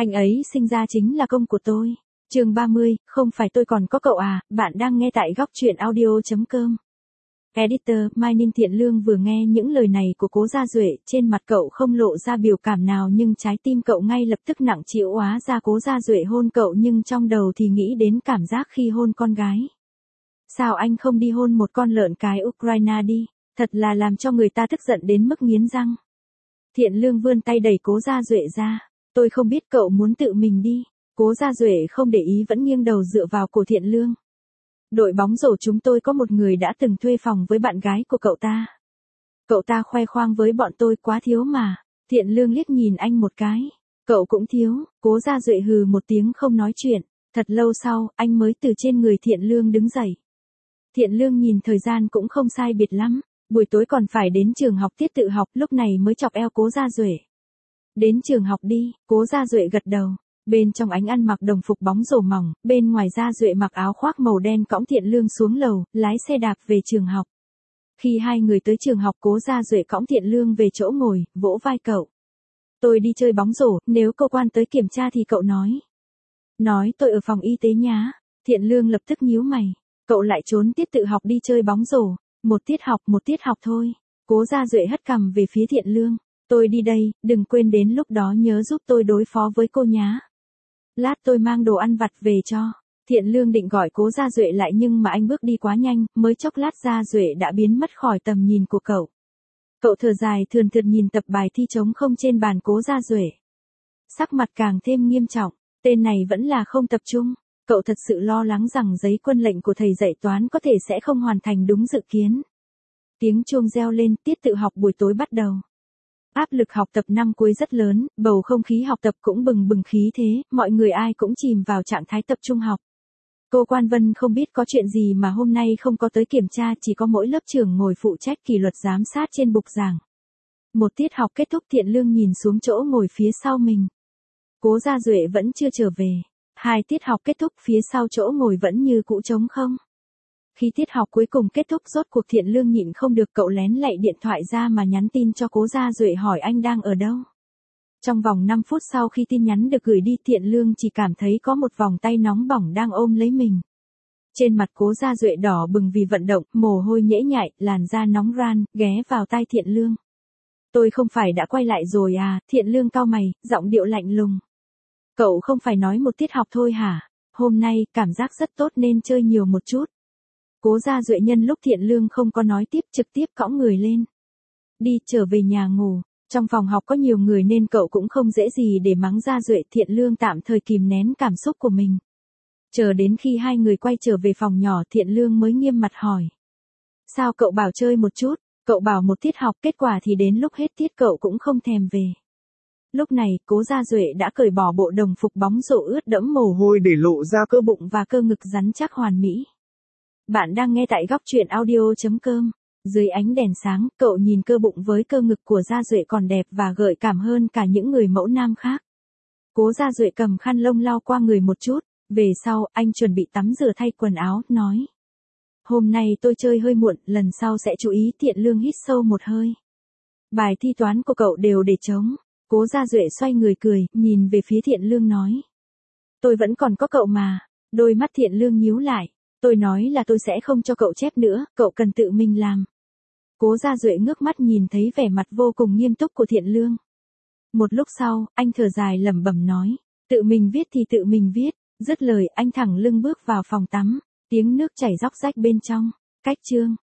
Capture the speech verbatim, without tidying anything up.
Anh ấy sinh ra chính là công của tôi. Chương ba mươi, không phải tôi còn có cậu à, bạn đang nghe tại góc truyện audio chấm com. Editor, Mai Ninh. Thiện Lương vừa nghe những lời này của Cố Gia Duệ, trên mặt cậu không lộ ra biểu cảm nào nhưng trái tim cậu ngay lập tức nặng trĩu. Hóa ra Cố Gia Duệ hôn cậu nhưng trong đầu thì nghĩ đến cảm giác khi hôn con gái. Sao anh không đi hôn một con lợn cái Ukraine đi, thật là làm cho người ta tức giận đến mức nghiến răng. Thiện Lương vươn tay đẩy Cố Gia Duệ ra. Tôi không biết, cậu muốn tự mình đi. Cố Gia Duệ không để ý vẫn nghiêng đầu dựa vào cổ Thiện Lương. Đội bóng rổ chúng tôi có một người đã từng thuê phòng với bạn gái của cậu ta. Cậu ta khoe khoang với bọn tôi quá thiếu mà. Thiện Lương liếc nhìn anh một cái. Cậu cũng thiếu. Cố Gia Duệ hừ một tiếng không nói chuyện. Thật lâu sau, anh mới từ trên người Thiện Lương đứng dậy. Thiện Lương nhìn thời gian cũng không sai biệt lắm. Buổi tối còn phải đến trường học tiết tự học, lúc này mới chọc eo Cố Gia Duệ. Đến trường học đi. Cố Gia Duệ gật đầu. Bên trong ánh ăn mặc đồng phục bóng rổ mỏng, bên ngoài Gia Duệ mặc áo khoác màu đen cõng Thiện Lương xuống lầu, lái xe đạp về trường học. Khi hai người tới trường học, Cố Gia Duệ cõng Thiện Lương về chỗ ngồi, vỗ vai cậu. Tôi đi chơi bóng rổ, nếu cơ quan tới kiểm tra thì cậu nói. Nói tôi ở phòng y tế nhá. Thiện Lương lập tức nhíu mày. Cậu lại trốn tiết tự học đi chơi bóng rổ. Một tiết học, một tiết học thôi. Cố Gia Duệ hất cằm về phía Thiện Lương. Tôi đi đây, đừng quên đến lúc đó nhớ giúp tôi đối phó với cô nhá. Lát tôi mang đồ ăn vặt về cho. Thiện Lương định gọi Cố Gia Duệ lại nhưng mà anh bước đi quá nhanh, mới chốc lát Gia Duệ đã biến mất khỏi tầm nhìn của cậu. Cậu thở dài thườn thượt nhìn tập bài thi trống không trên bàn Cố Gia Duệ. Sắc mặt càng thêm nghiêm trọng, tên này vẫn là không tập trung. Cậu thật sự lo lắng rằng giấy quân lệnh của thầy dạy toán có thể sẽ không hoàn thành đúng dự kiến. Tiếng chuông reo lên, tiết tự học buổi tối bắt đầu. Áp lực học tập năm cuối rất lớn, bầu không khí học tập cũng bừng bừng khí thế, mọi người ai cũng chìm vào trạng thái tập trung học. Cô Quan Vân không biết có chuyện gì mà hôm nay không có tới kiểm tra, chỉ có mỗi lớp trưởng ngồi phụ trách kỷ luật giám sát trên bục giảng. Một tiết học kết thúc, Thiện Lương nhìn xuống chỗ ngồi phía sau mình. Cố Gia Duệ vẫn chưa trở về. Hai tiết học kết thúc, phía sau chỗ ngồi vẫn như cũ trống không. Khi tiết học cuối cùng kết thúc, rốt cuộc Thiện Lương nhịn không được, cậu lén lạy điện thoại ra mà nhắn tin cho Cố Gia Duệ hỏi anh đang ở đâu. Trong vòng năm phút sau khi tin nhắn được gửi đi, Thiện Lương chỉ cảm thấy có một vòng tay nóng bỏng đang ôm lấy mình. Trên mặt Cố Gia Duệ đỏ bừng vì vận động, mồ hôi nhễ nhại, làn da nóng ran, ghé vào tai Thiện Lương. Tôi không phải đã quay lại rồi à? Thiện Lương cau mày, giọng điệu lạnh lùng. Cậu không phải nói một tiết học thôi hả? Hôm nay, cảm giác rất tốt nên chơi nhiều một chút. Cố Gia Duệ nhân lúc Thiện Lương không có nói tiếp, trực tiếp cõng người lên. Đi, trở về nhà ngủ. Trong phòng học có nhiều người nên cậu cũng không dễ gì để mắng Gia Duệ. Thiện Lương tạm thời kìm nén cảm xúc của mình. Chờ đến khi hai người quay trở về phòng nhỏ, Thiện Lương mới nghiêm mặt hỏi. Sao cậu bảo chơi một chút, cậu bảo một tiết học, kết quả thì đến lúc hết tiết cậu cũng không thèm về. Lúc này, Cố Gia Duệ đã cởi bỏ bộ đồng phục bóng rổ ướt đẫm mồ hôi để lộ ra cơ bụng và cơ ngực rắn chắc hoàn mỹ. Bạn đang nghe tại góc truyện audio chấm com. Dưới ánh đèn sáng, cậu nhìn cơ bụng với cơ ngực của Gia Duệ còn đẹp và gợi cảm hơn cả những người mẫu nam khác. Cố Gia Duệ cầm khăn lông lau qua người một chút, về sau, anh chuẩn bị tắm rửa thay quần áo, nói. Hôm nay tôi chơi hơi muộn, lần sau sẽ chú ý. Thiện Lương hít sâu một hơi. Bài thi toán của cậu đều để trống. Cố Gia Duệ xoay người cười, nhìn về phía Thiện Lương nói. Tôi vẫn còn có cậu mà. Đôi mắt Thiện Lương nhíu lại. Tôi nói là tôi sẽ không cho cậu chép nữa, cậu cần tự mình làm. Cố Gia Duệ ngước mắt nhìn thấy vẻ mặt vô cùng nghiêm túc của Thiện Lương. Một lúc sau, anh thở dài lẩm bẩm nói. Tự mình viết thì tự mình viết. Dứt lời, anh thẳng lưng bước vào phòng tắm. Tiếng nước chảy róc rách bên trong. Cách chương.